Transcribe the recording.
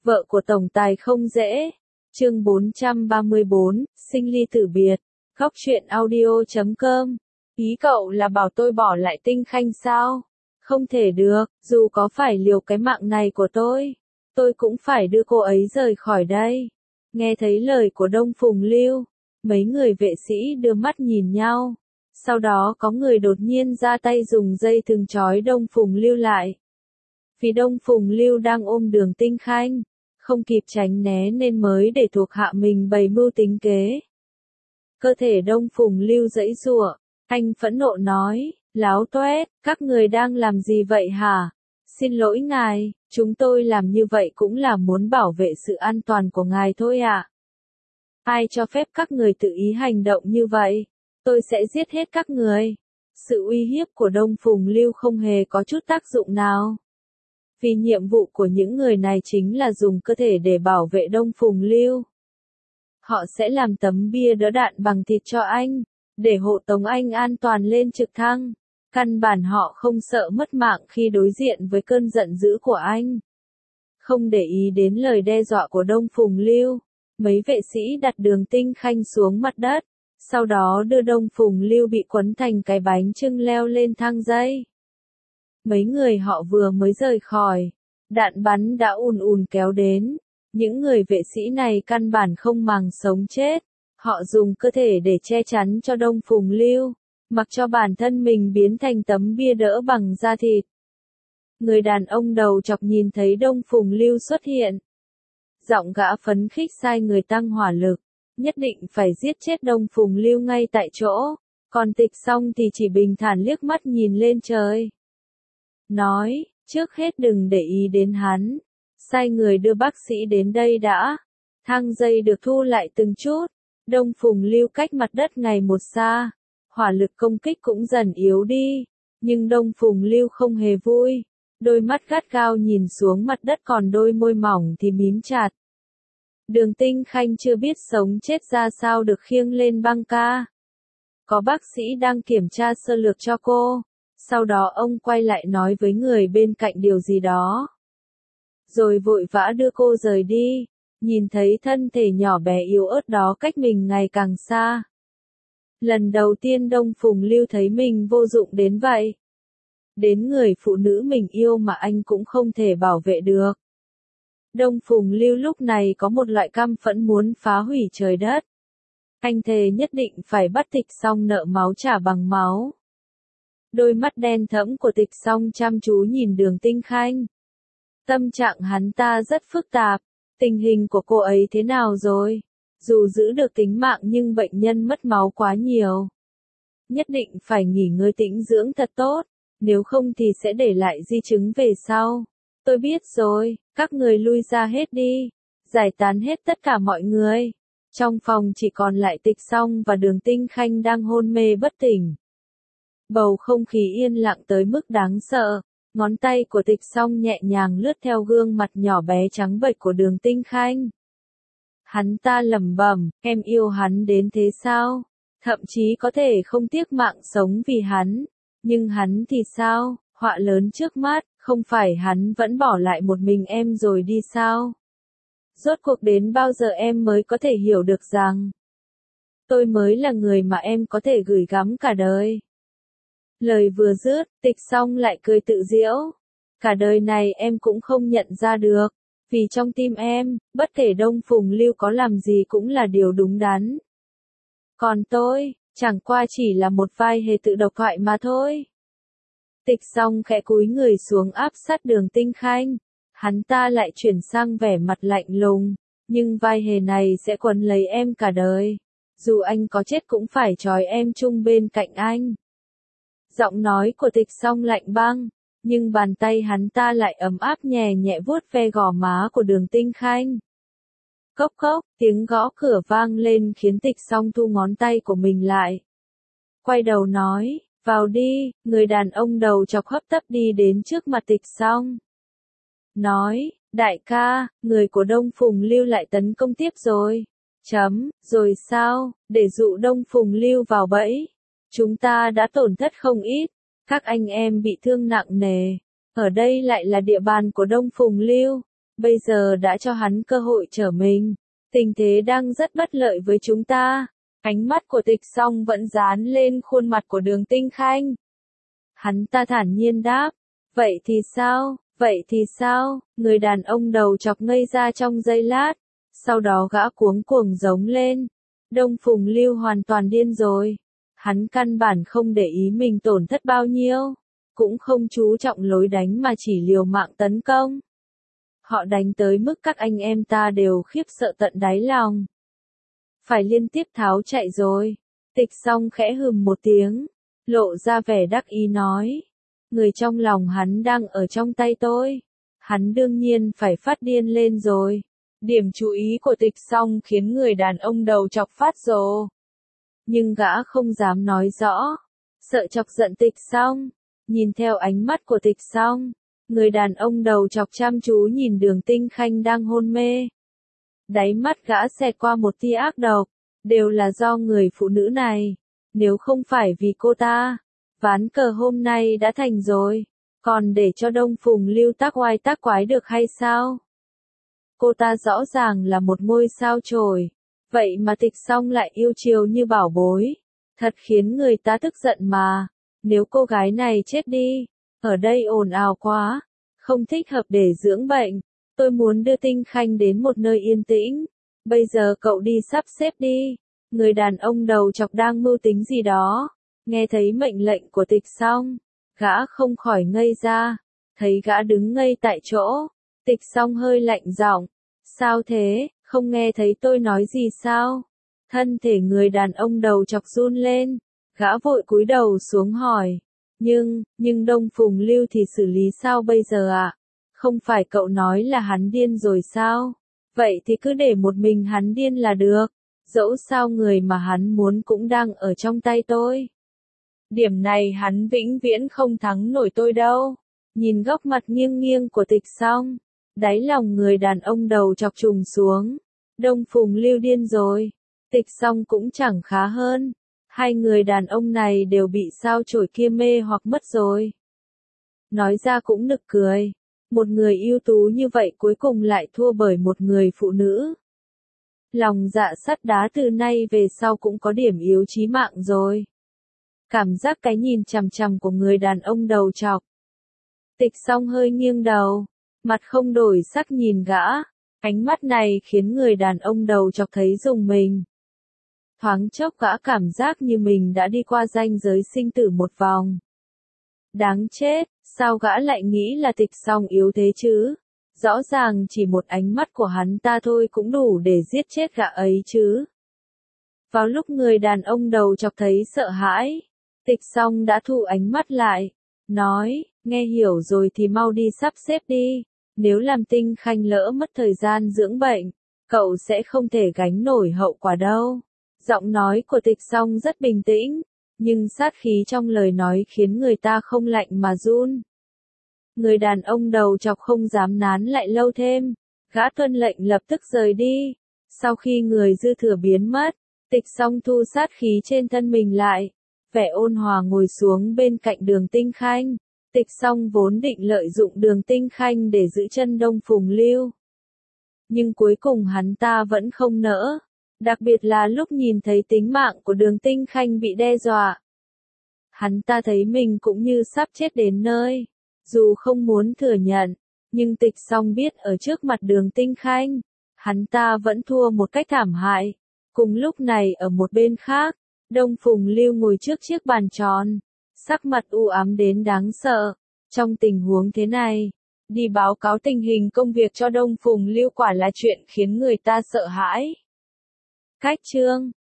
Vợ của tổng tài không dễ. Chương 434, sinh ly tử biệt. Góc truyện audio.com. Ý cậu là bảo tôi bỏ lại Tinh Khanh sao? Không thể được, dù có phải liều cái mạng này của tôi cũng phải đưa cô ấy rời khỏi đây. Nghe thấy lời của Đông Phùng Lưu, mấy người vệ sĩ đưa mắt nhìn nhau. Sau đó có người đột nhiên ra tay dùng dây thừng trói Đông Phùng Lưu lại. Vì Đông Phùng Lưu đang ôm Đường Tinh Khanh, không kịp tránh né nên mới để thuộc hạ mình bày mưu tính kế. Cơ thể Đông Phùng Lưu giãy giụa, anh phẫn nộ nói, láo toét, các người đang làm gì vậy hả? Xin lỗi ngài, chúng tôi làm như vậy cũng là muốn bảo vệ sự an toàn của ngài thôi ạ. Ai cho phép các người tự ý hành động như vậy? Tôi sẽ giết hết các người. Sự uy hiếp của Đông Phùng Lưu không hề có chút tác dụng nào. Vì nhiệm vụ của những người này chính là dùng cơ thể để bảo vệ Đông Phùng Lưu. Họ sẽ làm tấm bia đỡ đạn bằng thịt cho anh, để hộ tống anh an toàn lên trực thăng. Căn bản họ không sợ mất mạng khi đối diện với cơn giận dữ của anh. Không để ý đến lời đe dọa của Đông Phùng Lưu, mấy vệ sĩ đặt Đường Tinh Khanh xuống mặt đất, sau đó đưa Đông Phùng Lưu bị quấn thành cái bánh chưng leo lên thang dây. Mấy người họ vừa mới rời khỏi, đạn bắn đã ùn ùn kéo đến. Những người vệ sĩ này căn bản không màng sống chết. Họ dùng cơ thể để che chắn cho Đông Phùng Lưu, mặc cho bản thân mình biến thành tấm bia đỡ bằng da thịt. Người đàn ông đầu chọc nhìn thấy Đông Phùng Lưu xuất hiện. Giọng gã phấn khích sai người tăng hỏa lực, nhất định phải giết chết Đông Phùng Lưu ngay tại chỗ. Còn Tịch Song thì chỉ bình thản liếc mắt nhìn lên trời. Nói, trước hết đừng để ý đến hắn. Sai người đưa bác sĩ đến đây đã. Thang dây được thu lại từng chút. Đông Phùng Lưu cách mặt đất ngày một xa. Hỏa lực công kích cũng dần yếu đi. Nhưng Đông Phùng Lưu không hề vui. Đôi mắt gắt gao nhìn xuống mặt đất, còn đôi môi mỏng thì mím chặt. Đường Tinh Khanh chưa biết sống chết ra sao được khiêng lên băng ca. Có bác sĩ đang kiểm tra sơ lược cho cô. Sau đó ông quay lại nói với người bên cạnh điều gì đó. Rồi vội vã đưa cô rời đi. Nhìn thấy thân thể nhỏ bé yếu ớt đó cách mình ngày càng xa. Lần đầu tiên Đông Phùng Lưu thấy mình vô dụng đến vậy. Đến người phụ nữ mình yêu mà anh cũng không thể bảo vệ được. Đông Phùng Lưu lúc này có một loại căm phẫn muốn phá hủy trời đất. Anh thề nhất định phải bắt Tịch Song nợ máu trả bằng máu. Đôi mắt đen thẫm của Tịch Song chăm chú nhìn Đường Tinh Khanh. Tâm trạng hắn ta rất phức tạp. Tình hình của cô ấy thế nào rồi? Dù giữ được tính mạng nhưng bệnh nhân mất máu quá nhiều. Nhất định phải nghỉ ngơi tĩnh dưỡng thật tốt, nếu không thì sẽ để lại di chứng về sau. Tôi biết rồi, các người lui ra hết đi. Giải tán hết tất cả mọi người. Trong phòng chỉ còn lại Tịch Song và Đường Tinh Khanh đang hôn mê bất tỉnh. Bầu không khí yên lặng tới mức đáng sợ. Ngón tay của Tịch Song nhẹ nhàng lướt theo gương mặt nhỏ bé trắng bệch của Đường Tinh Khanh. Hắn ta lẩm bẩm, em yêu hắn đến thế sao? Thậm chí có thể không tiếc mạng sống vì hắn. Nhưng hắn thì sao? Họa lớn trước mắt, không phải hắn vẫn bỏ lại một mình em rồi đi sao? Rốt cuộc đến bao giờ em mới có thể hiểu được rằng tôi mới là người mà em có thể gửi gắm cả đời. Lời vừa dứt, Tịch Song lại cười tự giễu. Cả đời này em cũng không nhận ra được. Vì trong tim em, bất kể Đông Phùng Lưu có làm gì cũng là điều đúng đắn. Còn tôi, chẳng qua chỉ là một vai hề tự độc thoại mà thôi. Tịch Song khẽ cúi người xuống áp sát Đường Tinh Khanh. Hắn ta lại chuyển sang vẻ mặt lạnh lùng. Nhưng vai hề này sẽ quấn lấy em cả đời. Dù anh có chết cũng phải trói em chung bên cạnh anh. Giọng nói của Tịch Song lạnh băng, nhưng bàn tay hắn ta lại ấm áp nhẹ nhẹ vuốt ve gò má của Đường Tinh Khanh. Cốc cốc, tiếng gõ cửa vang lên khiến Tịch Song thu ngón tay của mình lại. Quay đầu nói, vào đi, người đàn ông đầu chọc hấp tấp đi đến trước mặt Tịch Song. Nói, đại ca, người của Đông Phùng Lưu lại tấn công tiếp rồi. Rồi sao, để dụ Đông Phùng Lưu vào bẫy. Chúng ta đã tổn thất không ít, các anh em bị thương nặng nề. Ở đây lại là địa bàn của Đông Phùng Lưu. bây giờ đã cho hắn cơ hội trở mình. Tình thế đang rất bất lợi với chúng ta. Ánh mắt của Tịch Song vẫn dán lên khuôn mặt của Đường Tinh Khanh. Hắn ta thản nhiên đáp, vậy thì sao, vậy thì sao, người đàn ông đầu chọc ngây ra trong giây lát, sau đó gã cuống cuồng giống lên. Đông Phùng Lưu hoàn toàn điên rồi. Hắn căn bản không để ý mình tổn thất bao nhiêu, cũng không chú trọng lối đánh mà chỉ liều mạng tấn công. Họ đánh tới mức các anh em ta đều khiếp sợ tận đáy lòng. Phải liên tiếp tháo chạy rồi. Tịch Song khẽ hừm một tiếng, lộ ra vẻ đắc ý nói. Người trong lòng hắn đang ở trong tay tôi. Hắn đương nhiên phải phát điên lên rồi. Điểm chú ý của Tịch Song khiến người đàn ông đầu chọc phát rồ. Nhưng gã không dám nói rõ, sợ chọc giận Tịch Song. Nhìn theo ánh mắt của Tịch Song, người đàn ông đầu chọc chăm chú nhìn Đường Tinh Khanh đang hôn mê. Đáy mắt gã xẹt qua một tia ác độc, đều là do người phụ nữ này. Nếu không phải vì cô ta, ván cờ hôm nay đã thành rồi, còn để cho Đông Phùng Lưu tác oai tác quái được hay sao? Cô ta rõ ràng là một ngôi sao chổi, vậy mà Tịch Song lại yêu chiều như bảo bối. Thật khiến người ta tức giận mà. Nếu cô gái này chết đi, ở đây ồn ào quá, không thích hợp để dưỡng bệnh. Tôi muốn đưa Tinh Khanh đến một nơi yên tĩnh. Bây giờ cậu đi sắp xếp đi. Người đàn ông đầu chọc đang mưu tính gì đó. Nghe thấy mệnh lệnh của Tịch Song, gã không khỏi ngây ra. Thấy gã đứng ngây tại chỗ, Tịch Song hơi lạnh giọng. Sao thế, không nghe thấy tôi nói gì sao? Thân thể người đàn ông đầu chọc run lên. Gã vội cúi đầu xuống hỏi. Nhưng Đông Phùng Lưu thì xử lý sao bây giờ ạ? Không phải cậu nói là hắn điên rồi sao? Vậy thì cứ để một mình hắn điên là được. Dẫu sao người mà hắn muốn cũng đang ở trong tay tôi. Điểm này hắn vĩnh viễn không thắng nổi tôi đâu. Nhìn góc mặt nghiêng nghiêng của Tịch Song, đáy lòng người đàn ông đầu chọc trùng xuống. Đông Phùng Lưu điên rồi. Tịch Song cũng chẳng khá hơn. Hai người đàn ông này đều bị sao chổi kia mê hoặc mất rồi. Nói ra cũng nực cười. Một người ưu tú như vậy cuối cùng lại thua bởi một người phụ nữ. Lòng dạ sắt đá từ nay về sau cũng có điểm yếu chí mạng rồi. Cảm giác cái nhìn chằm chằm của người đàn ông đầu chọc. Tịch Song hơi nghiêng đầu, mặt không đổi sắc nhìn gã. Ánh mắt này khiến người đàn ông đầu chọc thấy rùng mình. Thoáng chốc gã cảm giác như mình đã đi qua ranh giới sinh tử một vòng. Đáng chết, sao gã lại nghĩ là Tịch Song yếu thế chứ? Rõ ràng chỉ một ánh mắt của hắn ta thôi cũng đủ để giết chết gã ấy chứ. Vào lúc người đàn ông đầu chọc thấy sợ hãi, Tịch Song đã thu ánh mắt lại, nói, nghe hiểu rồi thì mau đi sắp xếp đi, nếu làm Tinh Khanh lỡ mất thời gian dưỡng bệnh, cậu sẽ không thể gánh nổi hậu quả đâu. Giọng nói của Tịch Song rất bình tĩnh, nhưng sát khí trong lời nói khiến người ta không lạnh mà run. Người đàn ông đầu chọc không dám nán lại lâu thêm, gã tuân lệnh lập tức rời đi. Sau khi người dư thừa biến mất, Tịch Song thu sát khí trên thân mình lại, vẻ ôn hòa ngồi xuống bên cạnh Đường Tinh Khanh. Tịch Song vốn định lợi dụng Đường Tinh Khanh để giữ chân Đông Phùng Lưu. Nhưng cuối cùng hắn ta vẫn không nỡ, đặc biệt là lúc nhìn thấy tính mạng của Đường Tinh Khanh bị đe dọa. Hắn ta thấy mình cũng như sắp chết đến nơi. Dù không muốn thừa nhận, nhưng Tịch Song biết ở trước mặt Đường Tinh Khanh, hắn ta vẫn thua một cách thảm hại. Cùng lúc này ở một bên khác, Đông Phùng Lưu ngồi trước chiếc bàn tròn, sắc mặt u ám đến đáng sợ. Trong tình huống thế này, đi báo cáo tình hình công việc cho Đông Phùng Lưu quả là chuyện khiến người ta sợ hãi. Cách chương